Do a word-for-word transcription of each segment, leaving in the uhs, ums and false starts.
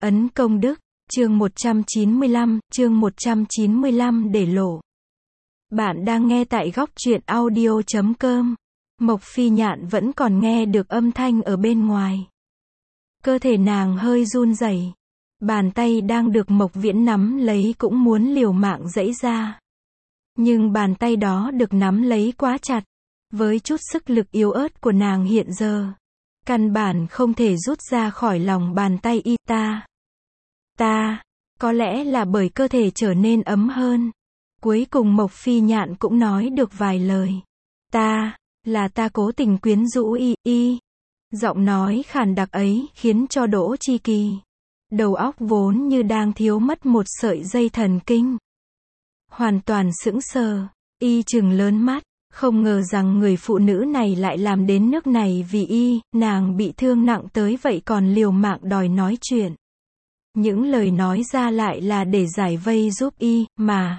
Ấn công đức, chương một trăm chín mươi lăm, chương một trăm chín mươi lăm để lộ. Bạn đang nghe tại góc truyện audio chấm com. Mộc Phi Nhạn vẫn còn nghe được âm thanh ở bên ngoài. Cơ thể nàng hơi run rẩy. Bàn tay đang được Mộc Viễn nắm lấy cũng muốn liều mạng giãy ra. Nhưng bàn tay đó được nắm lấy quá chặt. Với chút sức lực yếu ớt của nàng hiện giờ, căn bản không thể rút ra khỏi lòng bàn tay y. Ta. Ta. Có lẽ là bởi cơ thể trở nên ấm hơn. Cuối cùng Mộc Phi Nhạn cũng nói được vài lời. Ta. Là ta cố tình quyến rũ y. Y. Giọng nói khàn đặc ấy khiến cho Đỗ Chi Kỳ, đầu óc vốn như đang thiếu mất một sợi dây thần kinh, hoàn toàn sững sờ. Y trừng lớn mắt, không ngờ rằng người phụ nữ này lại làm đến nước này vì y. Nàng bị thương nặng tới vậy còn liều mạng đòi nói chuyện. Những lời nói ra lại là để giải vây giúp y, mà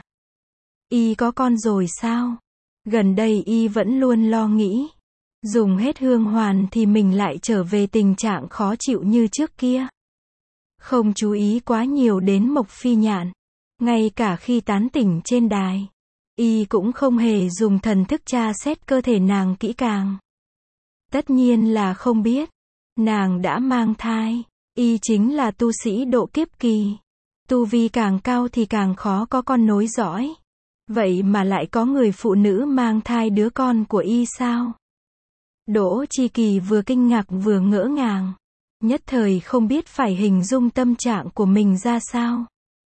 y có con rồi sao? Gần đây y vẫn luôn lo nghĩ, dùng hết hương hoàn thì mình lại trở về tình trạng khó chịu như trước kia. Không chú ý quá nhiều đến Mộc Phi Nhạn. Ngay cả khi tán tỉnh trên đài, y cũng không hề dùng thần thức tra xét cơ thể nàng kỹ càng. Tất nhiên là không biết nàng đã mang thai. Y chính là tu sĩ độ kiếp kỳ. Tu vi càng cao thì càng khó có con nối dõi. Vậy mà lại có người phụ nữ mang thai đứa con của y sao? Đỗ Chi Kỳ vừa kinh ngạc vừa ngỡ ngàng. Nhất thời không biết phải hình dung tâm trạng của mình ra sao.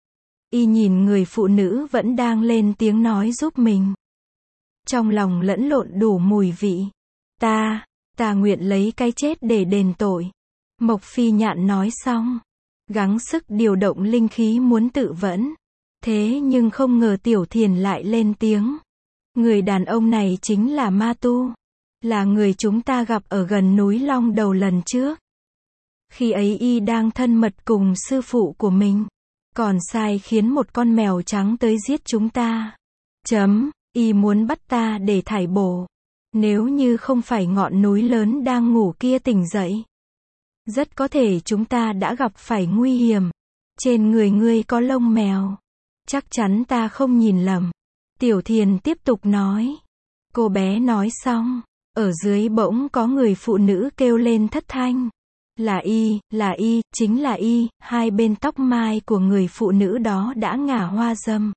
Y nhìn người phụ nữ vẫn đang lên tiếng nói giúp mình. Trong lòng lẫn lộn đủ mùi vị. Ta, ta nguyện lấy cái chết để đền tội. Mộc Phi Nhạn nói xong, gắng sức điều động linh khí muốn tự vẫn. Thế nhưng không ngờ Tiểu Thiền lại lên tiếng. Người đàn ông này chính là ma tu. Là người chúng ta gặp ở gần núi Long Đầu lần trước. Khi ấy y đang thân mật cùng sư phụ của mình. Còn sai khiến một con mèo trắng tới giết chúng ta. Chấm, y muốn bắt ta để thải bổ. Nếu như không phải ngọn núi lớn đang ngủ kia tỉnh dậy, rất có thể chúng ta đã gặp phải nguy hiểm. Trên người ngươi có lông mèo. Chắc chắn ta không nhìn lầm. Tiểu Thiền tiếp tục nói. Cô bé nói xong, ở dưới bỗng có người phụ nữ kêu lên thất thanh. Là y, là y, chính là y. Hai bên tóc mai của người phụ nữ đó đã ngả hoa râm.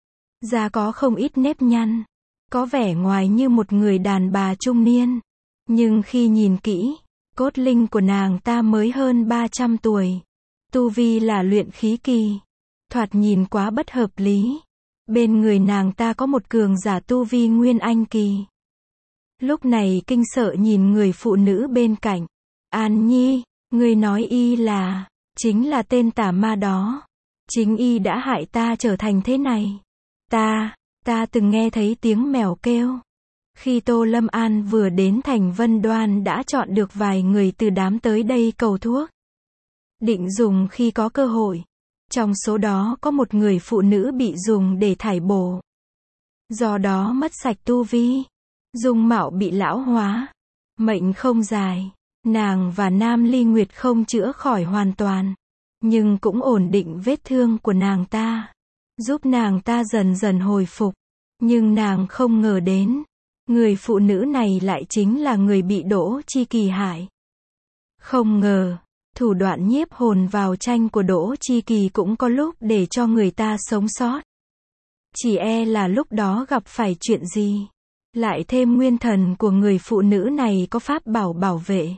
Da có không ít nếp nhăn. Có vẻ ngoài như một người đàn bà trung niên. Nhưng khi nhìn kỹ, cốt linh của nàng ta mới hơn ba trăm tuổi. Tu vi là luyện khí kỳ. Thoạt nhìn quá bất hợp lý. Bên người nàng ta có một cường giả tu vi nguyên anh kỳ. Lúc này kinh sợ nhìn người phụ nữ bên cạnh. An Nhi, ngươi nói y là, chính là tên tà ma đó. Chính y đã hại ta trở thành thế này. Ta, ta từng nghe thấy tiếng mèo kêu. Khi Tô Lâm An vừa đến thành Vân Đoan đã chọn được vài người từ đám tới đây cầu thuốc. Định dùng khi có cơ hội. Trong số đó có một người phụ nữ bị dùng để thải bổ. Do đó mất sạch tu vi. Dung mạo bị lão hóa. Mệnh không dài. Nàng và Nam Ly Nguyệt không chữa khỏi hoàn toàn. Nhưng cũng ổn định vết thương của nàng ta. Giúp nàng ta dần dần hồi phục. Nhưng nàng không ngờ đến. Người phụ nữ này lại chính là người bị Đỗ Chi Kỳ hại. Không ngờ, thủ đoạn nhiếp hồn vào tranh của Đỗ Chi Kỳ cũng có lúc để cho người ta sống sót. Chỉ e là lúc đó gặp phải chuyện gì. Lại thêm nguyên thần của người phụ nữ này có pháp bảo bảo vệ.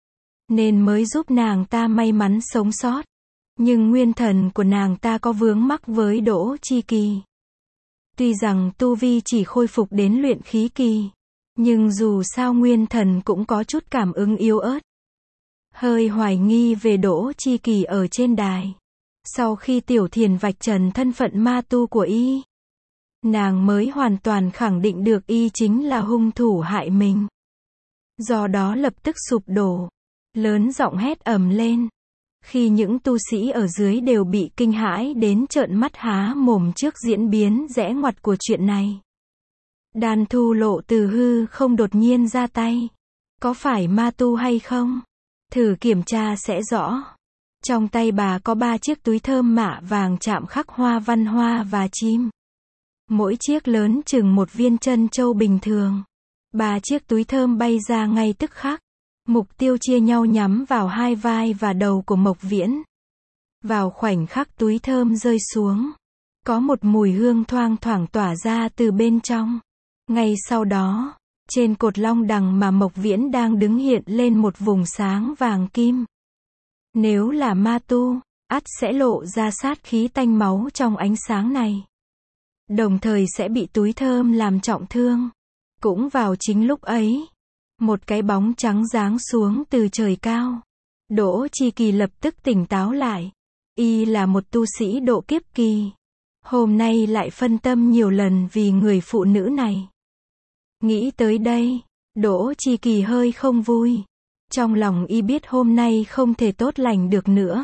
Nên mới giúp nàng ta may mắn sống sót. Nhưng nguyên thần của nàng ta có vướng mắc với Đỗ Chi Kỳ. Tuy rằng tu vi chỉ khôi phục đến luyện khí kỳ. Nhưng dù sao nguyên thần cũng có chút cảm ứng yếu ớt. Hơi hoài nghi về Đỗ Chi Kỳ ở trên đài. Sau khi Tiểu Thiền vạch trần thân phận ma tu của y, nàng mới hoàn toàn khẳng định được y chính là hung thủ hại mình. Do đó lập tức sụp đổ. Lớn giọng hét ầm lên. Khi những tu sĩ ở dưới đều bị kinh hãi đến trợn mắt há mồm trước diễn biến rẽ ngoặt của chuyện này. Đan Thu Lộ từ hư không đột nhiên ra tay. Có phải ma tu hay không? Thử kiểm tra sẽ rõ. Trong tay bà có ba chiếc túi thơm mạ vàng chạm khắc hoa văn hoa và chim. Mỗi chiếc lớn chừng một viên trân châu bình thường. Ba chiếc túi thơm bay ra ngay tức khắc. Mục tiêu chia nhau nhắm vào hai vai và đầu của Mộc Viễn. Vào khoảnh khắc túi thơm rơi xuống, có một mùi hương thoang thoảng tỏa ra từ bên trong. Ngay sau đó, trên cột long đằng mà Mộc Viễn đang đứng hiện lên một vùng sáng vàng kim. Nếu là ma tu, ắt sẽ lộ ra sát khí tanh máu trong ánh sáng này. Đồng thời sẽ bị túi thơm làm trọng thương. Cũng vào chính lúc ấy, một cái bóng trắng giáng xuống từ trời cao. Đỗ Chi Kỳ lập tức tỉnh táo lại. Y là một tu sĩ độ kiếp kỳ. Hôm nay lại phân tâm nhiều lần vì người phụ nữ này. Nghĩ tới đây, Đỗ Chi Kỳ hơi không vui. Trong lòng y biết hôm nay không thể tốt lành được nữa.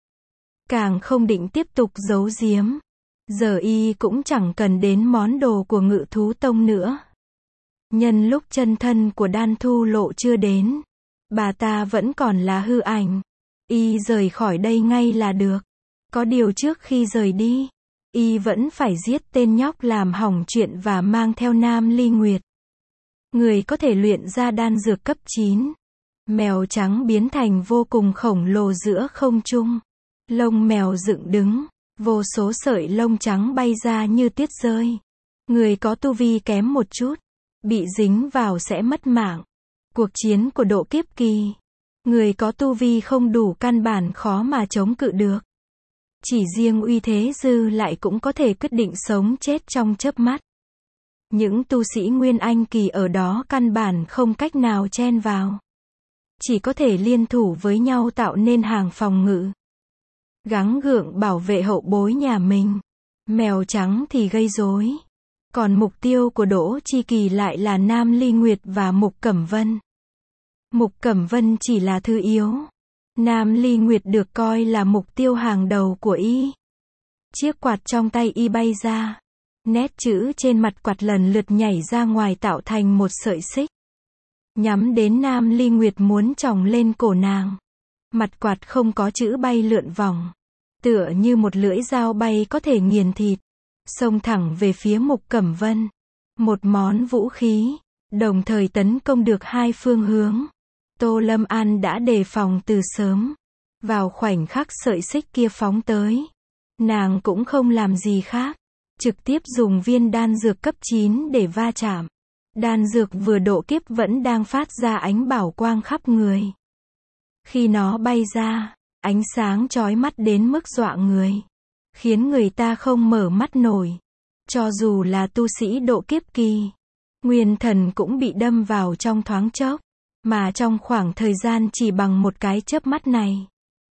Càng không định tiếp tục giấu giếm. Giờ y cũng chẳng cần đến món đồ của Ngự Thú Tông nữa. Nhân lúc chân thân của Đan Thu Lộ chưa đến, bà ta vẫn còn là hư ảnh. Y rời khỏi đây ngay là được. Có điều trước khi rời đi, y vẫn phải giết tên nhóc làm hỏng chuyện và mang theo Nam Ly Nguyệt. Người có thể luyện ra đan dược cấp chín. Mèo trắng biến thành vô cùng khổng lồ giữa không trung. Lông mèo dựng đứng, vô số sợi lông trắng bay ra như tuyết rơi. Người có tu vi kém một chút, bị dính vào sẽ mất mạng. Cuộc chiến của độ kiếp kỳ, người có tu vi không đủ căn bản khó mà chống cự được. Chỉ riêng uy thế dư lại cũng có thể quyết định sống chết trong chớp mắt. Những tu sĩ Nguyên Anh kỳ ở đó căn bản không cách nào chen vào. Chỉ có thể liên thủ với nhau tạo nên hàng phòng ngự. Gắng gượng bảo vệ hậu bối nhà mình. Mèo trắng thì gây rối. Còn mục tiêu của Đỗ Chi Kỳ lại là Nam Ly Nguyệt và Mục Cẩm Vân. Mục Cẩm Vân chỉ là thứ yếu. Nam Ly Nguyệt được coi là mục tiêu hàng đầu của y. Chiếc quạt trong tay y bay ra. Nét chữ trên mặt quạt lần lượt nhảy ra ngoài tạo thành một sợi xích. Nhắm đến Nam Ly Nguyệt muốn chòng lên cổ nàng. Mặt quạt không có chữ bay lượn vòng. Tựa như một lưỡi dao bay có thể nghiền thịt. Xông thẳng về phía Mục Cẩm Vân. Một món vũ khí, đồng thời tấn công được hai phương hướng. Tô Lâm An đã đề phòng từ sớm. Vào khoảnh khắc sợi xích kia phóng tới, nàng cũng không làm gì khác. Trực tiếp dùng viên đan dược cấp chín để va chạm. Đan dược vừa độ kiếp vẫn đang phát ra ánh bảo quang khắp người. Khi nó bay ra, ánh sáng chói mắt đến mức dọa người. Khiến người ta không mở mắt nổi. Cho dù là tu sĩ độ kiếp kỳ, nguyên thần cũng bị đâm vào trong thoáng chốc. Mà trong khoảng thời gian chỉ bằng một cái chớp mắt này,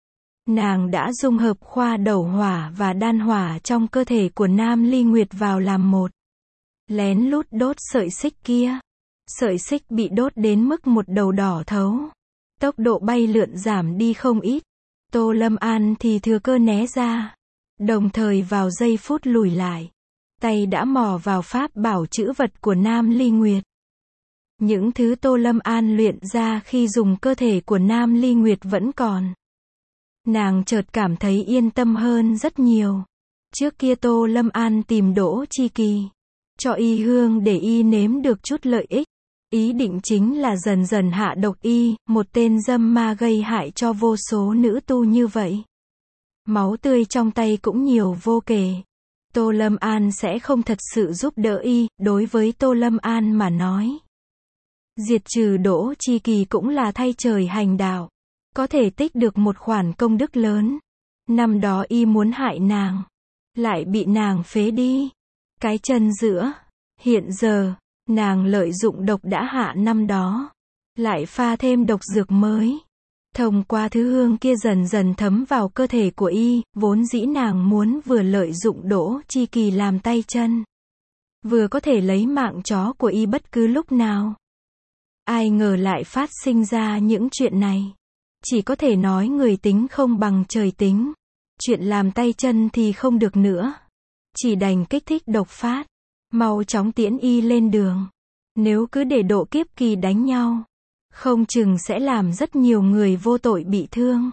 nàng đã dung hợp khoa đầu hỏa và đan hỏa trong cơ thể của Nam Ly Nguyệt vào làm một. Lén lút đốt sợi xích kia. Sợi xích bị đốt đến mức một đầu đỏ thấu. Tốc độ bay lượn giảm đi không ít. Tô Lâm An thì thừa cơ né ra. Đồng thời vào giây phút lùi lại, tay đã mò vào pháp bảo chữ vật của Nam Ly Nguyệt. Những thứ Tô Lâm An luyện ra khi dùng cơ thể của Nam Ly Nguyệt vẫn còn. Nàng chợt cảm thấy yên tâm hơn rất nhiều. Trước kia Tô Lâm An tìm Đỗ Chi Kỳ, cho y hương để y nếm được chút lợi ích. Ý định chính là dần dần hạ độc y, một tên dâm ma gây hại cho vô số nữ tu như vậy. Máu tươi trong tay cũng nhiều vô kể. Tô Lâm An sẽ không thật sự giúp đỡ y, đối với Tô Lâm An mà nói. Diệt trừ Đỗ Chi Kỳ cũng là thay trời hành đạo. Có thể tích được một khoản công đức lớn. Năm đó y muốn hại nàng, lại bị nàng phế đi. Cái chân giữa. Hiện giờ, nàng lợi dụng độc đã hạ năm đó. Lại pha thêm độc dược mới. Thông qua thứ hương kia dần dần thấm vào cơ thể của y, vốn dĩ nàng muốn vừa lợi dụng Đỗ Chi Kỳ làm tay chân, vừa có thể lấy mạng chó của y bất cứ lúc nào. Ai ngờ lại phát sinh ra những chuyện này. Chỉ có thể nói người tính không bằng trời tính. Chuyện làm tay chân thì không được nữa. Chỉ đành kích thích độc phát. Mau chóng tiễn y lên đường. Nếu cứ để độ kiếp kỳ đánh nhau, không chừng sẽ làm rất nhiều người vô tội bị thương.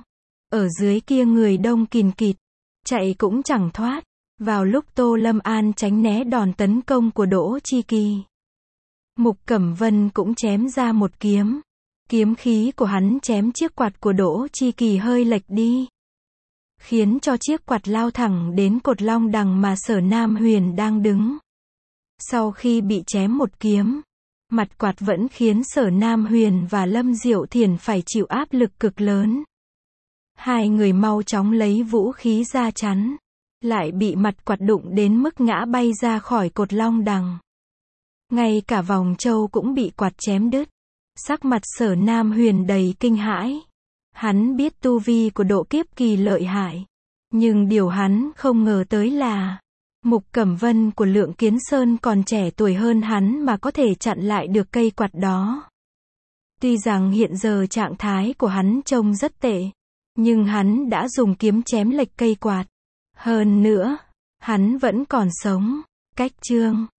Ở dưới kia người đông kìn kịt, chạy cũng chẳng thoát. Vào lúc Tô Lâm An tránh né đòn tấn công của Đỗ Chi Kỳ, Mục Cẩm Vân cũng chém ra một kiếm. Kiếm khí của hắn chém chiếc quạt của Đỗ Chi Kỳ hơi lệch đi, khiến cho chiếc quạt lao thẳng đến cột long đằng mà Sở Nam Huyền đang đứng. Sau khi bị chém một kiếm, mặt quạt vẫn khiến Sở Nam Huyền và Lâm Diệu Thiển phải chịu áp lực cực lớn. Hai người mau chóng lấy vũ khí ra chắn, lại bị mặt quạt đụng đến mức ngã bay ra khỏi cột long đằng. Ngay cả vòng châu cũng bị quạt chém đứt. Sắc mặt Sở Nam Huyền đầy kinh hãi. Hắn biết tu vi của Độ Kiếp Kỳ lợi hại, nhưng điều hắn không ngờ tới là Mục Cẩm Vân của Lượng Kiến Sơn còn trẻ tuổi hơn hắn mà có thể chặn lại được cây quạt đó. Tuy rằng hiện giờ trạng thái của hắn trông rất tệ, nhưng hắn đã dùng kiếm chém lệch cây quạt. Hơn nữa, hắn vẫn còn sống. Cách chương